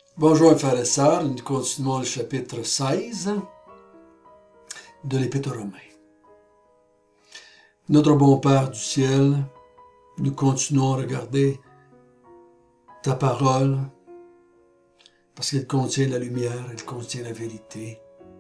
Bonjour frères et sœurs, nous continuons le chapitre 16 de l'Épître aux Romains. Notre bon Père du ciel, nous continuons à regarder ta parole parce qu'elle contient la lumière, elle contient la vérité.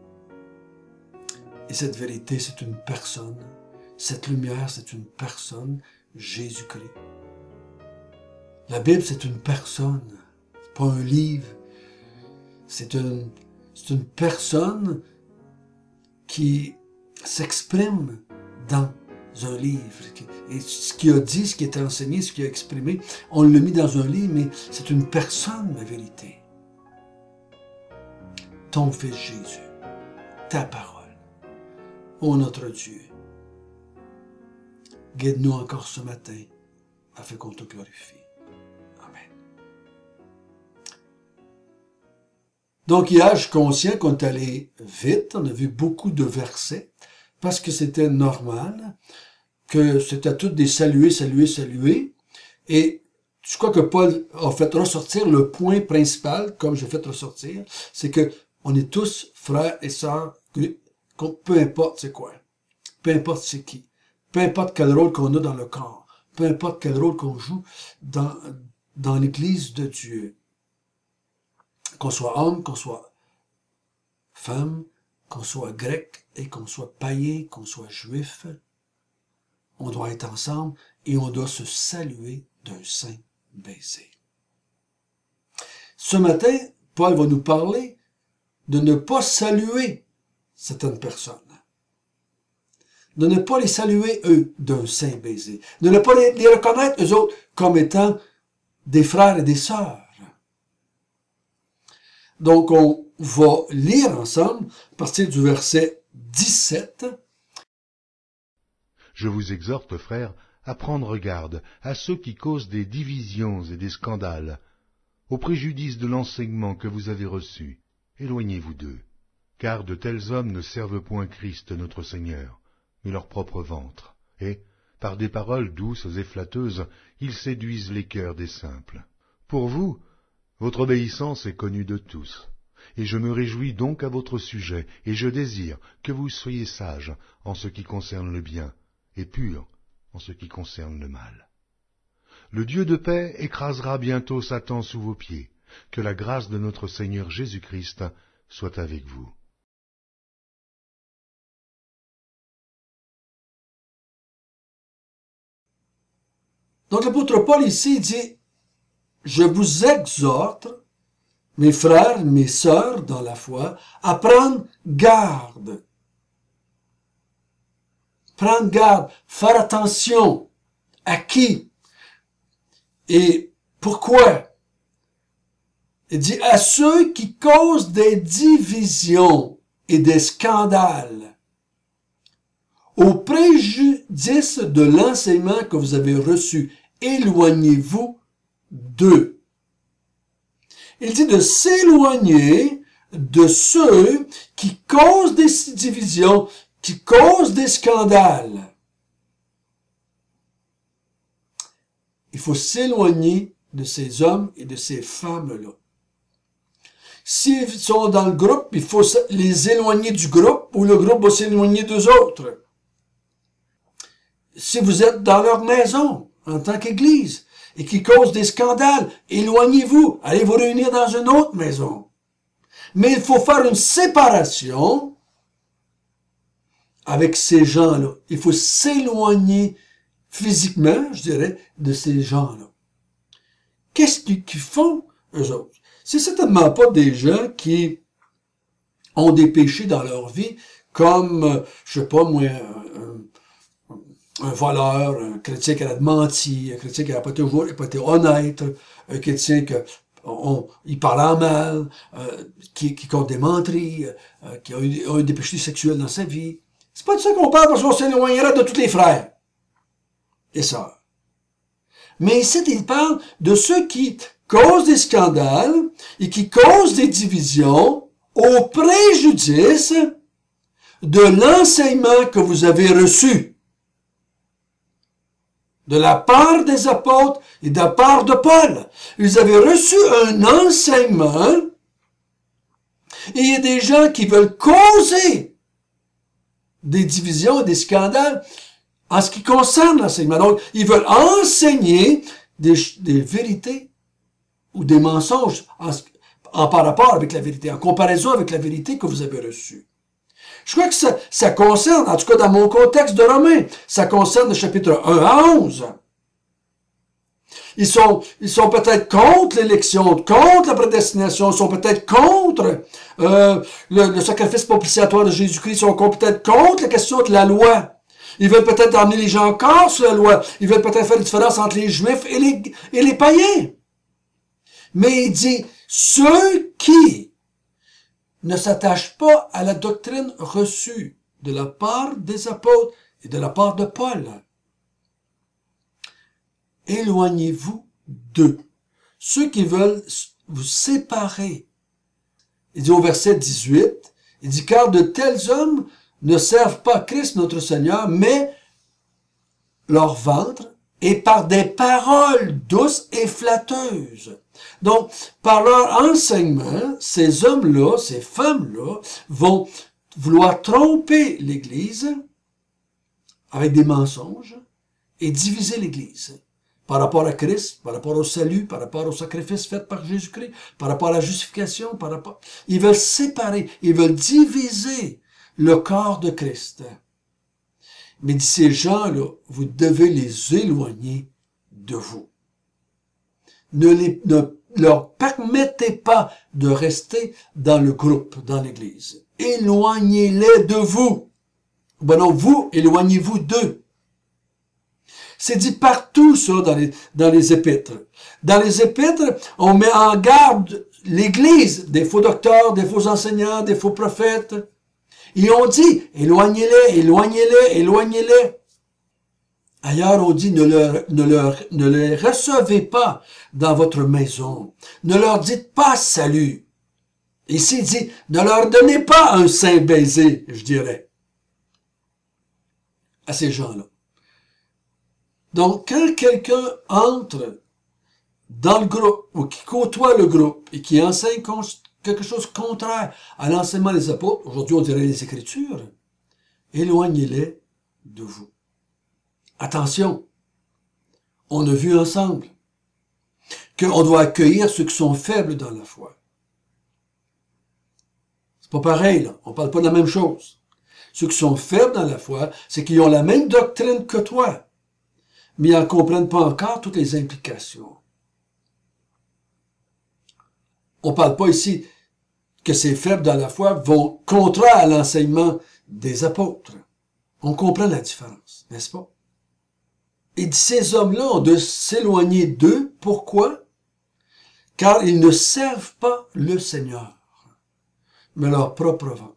Et cette vérité, c'est une personne. Cette lumière, c'est une personne, Jésus-Christ. La Bible, c'est une personne, pas un livre. C'est une personne qui s'exprime dans un livre. Et ce qu'il a dit, ce qui est enseigné, ce qu'il a exprimé, on l'a mis dans un livre, mais c'est une personne, la vérité. Ton Fils Jésus, ta parole. Ô notre Dieu, guide-nous encore ce matin afin qu'on te glorifie. Amen. Donc hier, je suis conscient qu'on est allé vite, on a vu beaucoup de versets, parce que c'était normal, que c'était tous des salués, et je crois que Paul a fait ressortir le point principal, comme j'ai fait ressortir, c'est que on est tous frères et sœurs, peu importe c'est quoi, peu importe c'est qui, peu importe quel rôle qu'on a dans le corps, peu importe quel rôle qu'on joue dans l'Église de Dieu. Qu'on soit homme, qu'on soit femme, qu'on soit grec et qu'on soit païen, qu'on soit juif, on doit être ensemble et on doit se saluer d'un saint baiser. Ce matin, Paul va nous parler de ne pas saluer certaines personnes. De ne pas les saluer, eux, d'un saint baiser. De ne pas les reconnaître, eux autres, comme étant des frères et des sœurs. Donc, on va lire ensemble, à partir du verset 17. Je vous exhorte, frères, à prendre garde à ceux qui causent des divisions et des scandales, au préjudice de l'enseignement que vous avez reçu. Éloignez-vous d'eux, car de tels hommes ne servent point Christ notre Seigneur, mais leur propre ventre, et, par des paroles douces et flatteuses, ils séduisent les cœurs des simples. Pour vous, votre obéissance est connue de tous, et je me réjouis donc à votre sujet, et je désire que vous soyez sages en ce qui concerne le bien, et purs en ce qui concerne le mal. Le Dieu de paix écrasera bientôt Satan sous vos pieds. Que la grâce de notre Seigneur Jésus-Christ soit avec vous. Donc l'apôtre Paul ici dit, je vous exhorte, mes frères, mes sœurs dans la foi, à prendre garde. Prendre garde, faire attention. À qui? Et pourquoi? Il dit à ceux qui causent des divisions et des scandales, au préjudice de l'enseignement que vous avez reçu. Éloignez-vous d'eux. Il dit de s'éloigner de ceux qui causent des divisions, qui causent des scandales. Il faut s'éloigner de ces hommes et de ces femmes-là. S'ils sont dans le groupe, il faut les éloigner du groupe ou le groupe va s'éloigner d'eux autres. Si vous êtes dans leur maison, en tant qu'église, et qui causent des scandales, éloignez-vous, allez vous réunir dans une autre maison. Mais il faut faire une séparation avec ces gens-là. Il faut s'éloigner physiquement, je dirais, de ces gens-là. Qu'est-ce qu'ils font, eux autres? C'est certainement pas des gens qui ont des péchés dans leur vie, comme, je sais pas moi, un voleur, un chrétien qui a menti, un chrétien qui n'a pas été honnête, un chrétien il parle en mal, qui compte des menteries, qui a eu des péchés sexuels dans sa vie. C'est pas de ça qu'on parle parce qu'on s'éloignera de tous les frères et sœurs. Mais ici, il parle de ceux qui causent des scandales et qui causent des divisions au préjudice de l'enseignement que vous avez reçu. de la part des apôtres et de la part de Paul. Ils avaient reçu un enseignement et il y a des gens qui veulent causer des divisions et des scandales en ce qui concerne l'enseignement. Donc, ils veulent enseigner des vérités ou des mensonges par rapport avec la vérité, en comparaison avec la vérité que vous avez reçue. Je crois que ça concerne, en tout cas dans mon contexte de Romains, ça concerne le chapitre 1 à 11. Ils sont peut-être contre l'élection, contre la prédestination, ils sont peut-être contre le sacrifice propitiatoire de Jésus-Christ, ils sont peut-être contre la question de la loi. Ils veulent peut-être amener les gens encore sur la loi. Ils veulent peut-être faire une différence entre les Juifs et les païens. Mais il dit, ceux qui ne s'attachent pas à la doctrine reçue de la part des apôtres et de la part de Paul, éloignez-vous d'eux. Ceux qui veulent vous séparer. Il dit au verset 18, il dit, car de tels hommes ne servent pas Christ notre Seigneur, mais leur ventre, et par des paroles douces et flatteuses. Donc, par leur enseignement, ces hommes-là, ces femmes-là, vont vouloir tromper l'Église avec des mensonges et diviser l'Église par rapport à Christ, par rapport au salut, par rapport au sacrifice fait par Jésus-Christ, par rapport à la justification, par rapport... Ils veulent séparer, ils veulent diviser le corps de Christ. Mais ces gens-là, vous devez les éloigner de vous. Ne leur permettez pas de rester dans le groupe, dans l'Église. Éloignez-les de vous. Ben non, vous, éloignez-vous d'eux. C'est dit partout, ça, dans les épîtres. Dans les épîtres, on met en garde l'Église des faux docteurs, des faux enseignants, des faux prophètes. Et on dit, éloignez-les, éloignez-les, éloignez-les. Ailleurs, on dit, ne les recevez pas dans votre maison. Ne leur dites pas salut. Ici, il dit, ne leur donnez pas un saint baiser, je dirais, à ces gens-là. Donc, quand quelqu'un entre dans le groupe, ou qui côtoie le groupe, et qui enseigne quelque chose contraire à l'enseignement des apôtres, aujourd'hui on dirait les Écritures, éloignez-les de vous. Attention, on a vu ensemble qu'on doit accueillir ceux qui sont faibles dans la foi. C'est pas pareil, là. On parle pas de la même chose. Ceux qui sont faibles dans la foi, c'est qu'ils ont la même doctrine que toi, mais ils n'en comprennent pas encore toutes les implications. On parle pas ici que ces faibles dans la foi vont contraire à l'enseignement des apôtres. On comprend la différence, n'est-ce pas? Et ces hommes-là ont de s'éloigner d'eux. Pourquoi? Car ils ne servent pas le Seigneur, mais leur propre vente.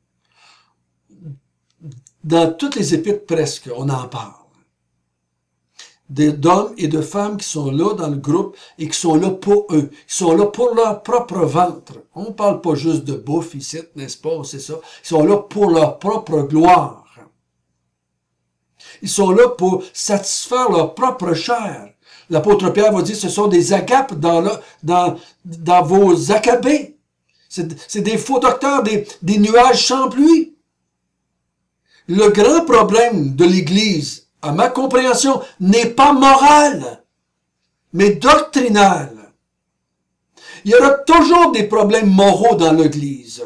Dans toutes les épîtres presque, on en parle. D'hommes et de femmes qui sont là dans le groupe et qui sont là pour eux. Ils sont là pour leur propre ventre. On ne parle pas juste de bouffe ici, n'est-ce pas? C'est ça. Ils sont là pour leur propre gloire. Ils sont là pour satisfaire leur propre chair. L'apôtre Pierre va dire, ce sont des agapes dans vos acabés. C'est des faux docteurs, des nuages sans pluie. Le grand problème de l'Église, à ma compréhension, n'est pas moral, mais doctrinal. Il y aura toujours des problèmes moraux dans l'Église.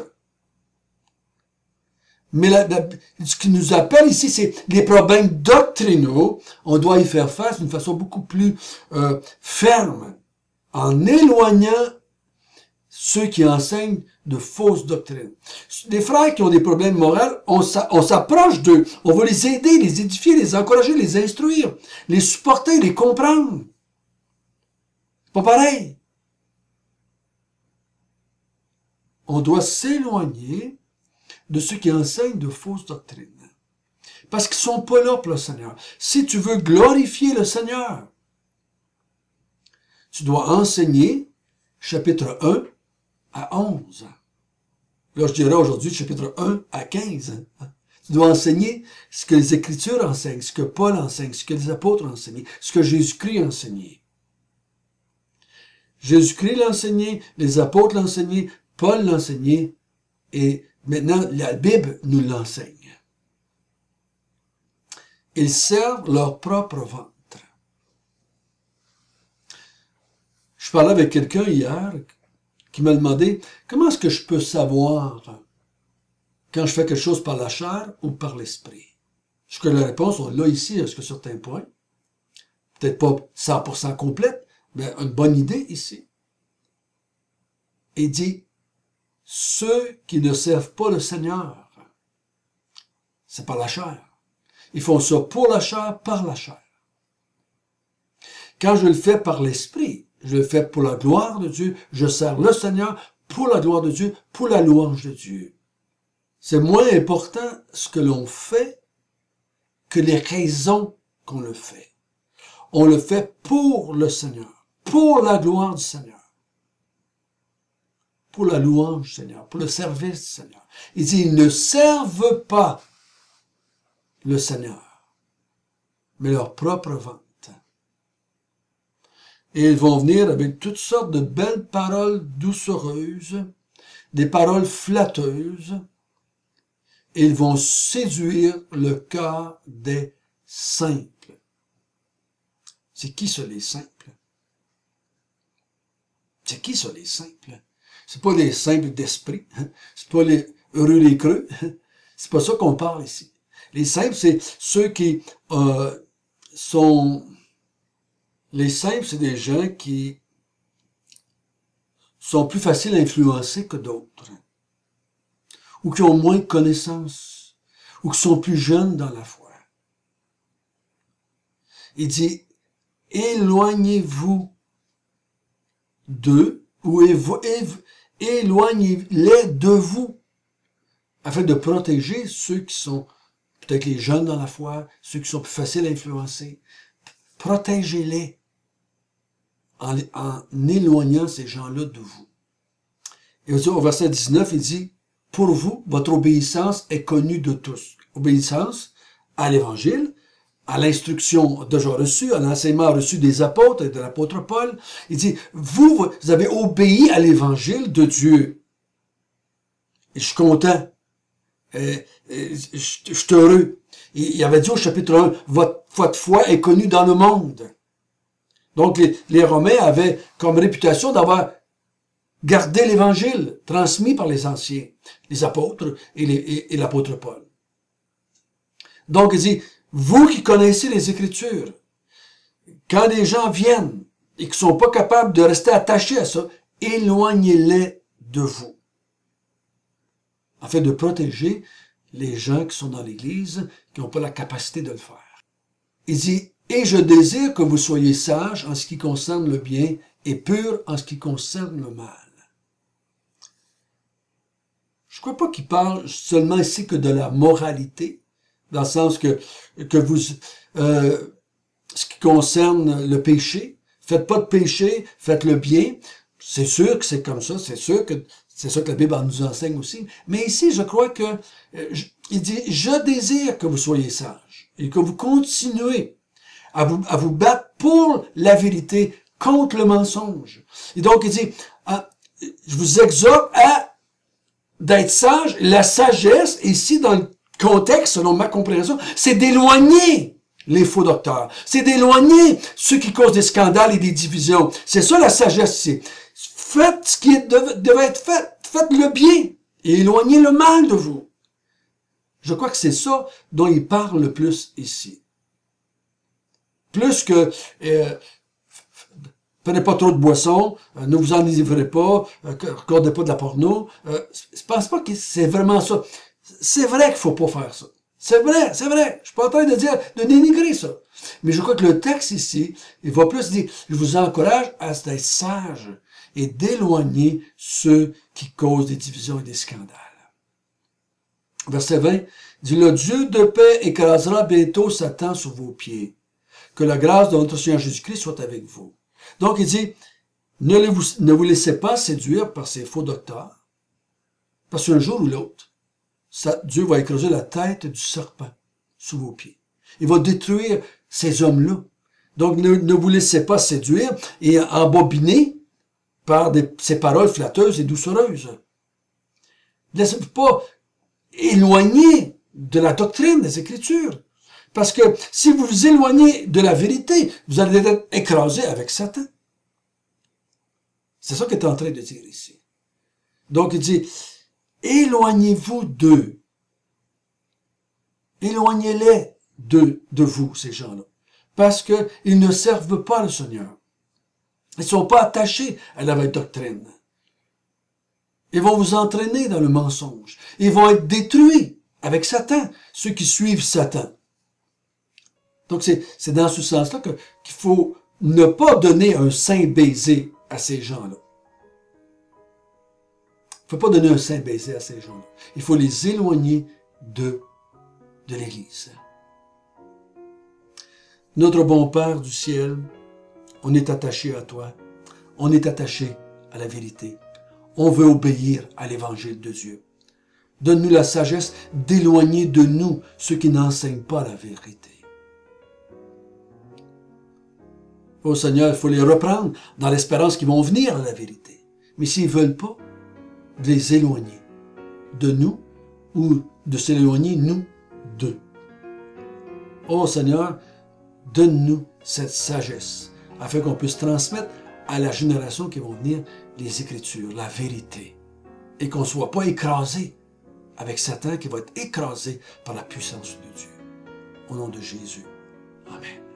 Mais ce qui nous appelle ici, c'est les problèmes doctrinaux. On doit y faire face d'une façon beaucoup plus ferme, en éloignant ceux qui enseignent de fausses doctrines. Les frères qui ont des problèmes moraux, on s'approche d'eux. On va les aider, les édifier, les encourager, les instruire, les supporter, les comprendre. C'est pas pareil. On doit s'éloigner de ceux qui enseignent de fausses doctrines. Parce qu'ils sont pas là pour le Seigneur. Si tu veux glorifier le Seigneur, tu dois enseigner chapitre 1 à 11. Là, je dirais aujourd'hui chapitre 1 à 15. Tu dois enseigner ce que les Écritures enseignent, ce que Paul enseigne, ce que les apôtres ont enseigné, ce que Jésus-Christ a enseigné. Jésus-Christ l'a enseigné, les apôtres l'ont enseigné, Paul l'a enseigné, et maintenant la Bible nous l'enseigne. Ils servent leur propre ventre. Je parlais avec quelqu'un hier qui m'a demandé comment est-ce que je peux savoir quand je fais quelque chose par la chair ou par l'esprit. Je crois que la réponse, on l'a ici jusqu'à certains points. Peut-être pas 100% complète, mais une bonne idée ici. Il dit, ceux qui ne servent pas le Seigneur, c'est par la chair. Ils font ça pour la chair, par la chair. Quand je le fais par l'esprit, je le fais pour la gloire de Dieu, je sers le Seigneur pour la gloire de Dieu, pour la louange de Dieu. C'est moins important ce que l'on fait que les raisons qu'on le fait. On le fait pour le Seigneur, pour la gloire du Seigneur, pour la louange du Seigneur, pour le service du Seigneur. Il dit, ils ne servent pas le Seigneur, mais leur propre vente. Et ils vont venir avec toutes sortes de belles paroles doucereuses, des paroles flatteuses, et ils vont séduire le cœur des simples. C'est qui ça, les simples? C'est qui ça, les simples? C'est pas les simples d'esprit, c'est pas les heureux les creux, c'est pas ça qu'on parle ici. Les simples, c'est ceux qui sont... Les simples, c'est des gens qui sont plus faciles à influencer que d'autres, ou qui ont moins de connaissances, ou qui sont plus jeunes dans la foi. Il dit, éloignez-vous d'eux, ou éloignez-les de vous, afin de protéger ceux qui sont peut-être les jeunes dans la foi, ceux qui sont plus faciles à influencer. Protégez-les en éloignant ces gens-là de vous. Et au verset 19, il dit, pour vous, votre obéissance est connue de tous. Obéissance à l'Évangile, à l'instruction déjà reçue, à l'enseignement reçu des apôtres et de l'apôtre Paul. Il dit, vous avez obéi à l'Évangile de Dieu. Et je suis content. Je suis heureux. Il avait dit au chapitre 1, votre foi est connue dans le monde. Donc, les Romains avaient comme réputation d'avoir gardé l'Évangile transmis par les anciens, les apôtres et l'apôtre Paul. Donc, il dit, vous qui connaissez les Écritures, quand des gens viennent et qui ne sont pas capables de rester attachés à ça, éloignez-les de vous, afin de protéger les gens qui sont dans l'Église, qui n'ont pas la capacité de le faire. Il dit, et je désire que vous soyez sages en ce qui concerne le bien et purs en ce qui concerne le mal. Je ne crois pas qu'il parle seulement ici que de la moralité, dans le sens que vous, ce qui concerne le péché, faites pas de péché, faites le bien. C'est sûr que c'est comme ça, c'est sûr que c'est ça que la Bible nous enseigne aussi. Mais ici, je crois que, il dit, je désire que vous soyez sages et que vous continuez à vous battre pour la vérité contre le mensonge. Et donc, il dit, je vous exhorte à d'être sage. La sagesse, ici, dans le contexte, selon ma compréhension, c'est d'éloigner les faux docteurs. C'est d'éloigner ceux qui causent des scandales et des divisions. C'est ça la sagesse ici. Faites ce qui devait être fait. Faites le bien et éloignez le mal de vous. Je crois que c'est ça dont il parle le plus ici. Plus que prenez pas trop de boissons, ne vous enivrez pas, regardez pas de la porno. Je pense pas que c'est vraiment ça. C'est vrai qu'il faut pas faire ça. C'est vrai, c'est vrai. Je suis pas en train de dire, de dénigrer ça. Mais je crois que le texte ici, il va plus dire, je vous encourage à être sage et d'éloigner ceux qui causent des divisions et des scandales. Verset 20, dit, le Dieu de paix écrasera bientôt Satan sous vos pieds. Que la grâce de notre Seigneur Jésus-Christ soit avec vous. Donc, il dit, ne vous laissez pas séduire par ces faux docteurs, parce qu'un jour ou l'autre, Dieu va écraser la tête du serpent sous vos pieds. Il va détruire ces hommes-là. Donc, ne vous laissez pas séduire et embobiner par ces paroles flatteuses et doucereuses. Ne laissez-vous pas éloigner de la doctrine des Écritures. Parce que si vous vous éloignez de la vérité, vous allez être écrasé avec Satan. C'est ça qu'il est en train de dire ici. Donc, il dit, éloignez-vous d'eux. Éloignez-les de vous, ces gens-là. Parce qu'ils ne servent pas le Seigneur. Ils ne sont pas attachés à la vraie doctrine. Ils vont vous entraîner dans le mensonge. Ils vont être détruits avec Satan, ceux qui suivent Satan. Donc, c'est dans ce sens-là qu'il faut ne pas donner un saint baiser à ces gens-là. Il ne faut pas donner un saint baiser à ces gens-là. Il faut les éloigner de l'Église. Notre bon Père du ciel, on est attaché à toi. On est attaché à la vérité. On veut obéir à l'Évangile de Dieu. Donne-nous la sagesse d'éloigner de nous ceux qui n'enseignent pas la vérité. Oh Seigneur, il faut les reprendre dans l'espérance qu'ils vont venir à la vérité. Mais s'ils ne veulent pas, de les éloigner de nous ou de s'éloigner, nous, d'eux. Oh Seigneur, donne-nous cette sagesse afin qu'on puisse transmettre à la génération qui vont venir les Écritures, la vérité, et qu'on ne soit pas écrasé avec Satan qui va être écrasé par la puissance de Dieu. Au nom de Jésus. Amen.